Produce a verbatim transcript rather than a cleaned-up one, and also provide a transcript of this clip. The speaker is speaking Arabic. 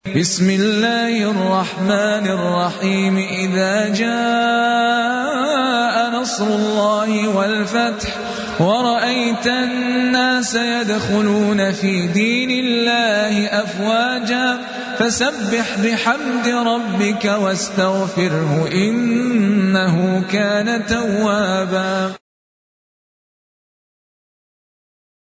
بسم الله الرحمن الرحيم إذا جاء نصر الله والفتح ورأيت الناس يدخلون في دين الله أفواجا فسبح بحمد ربك واستغفره إنه كان توابا.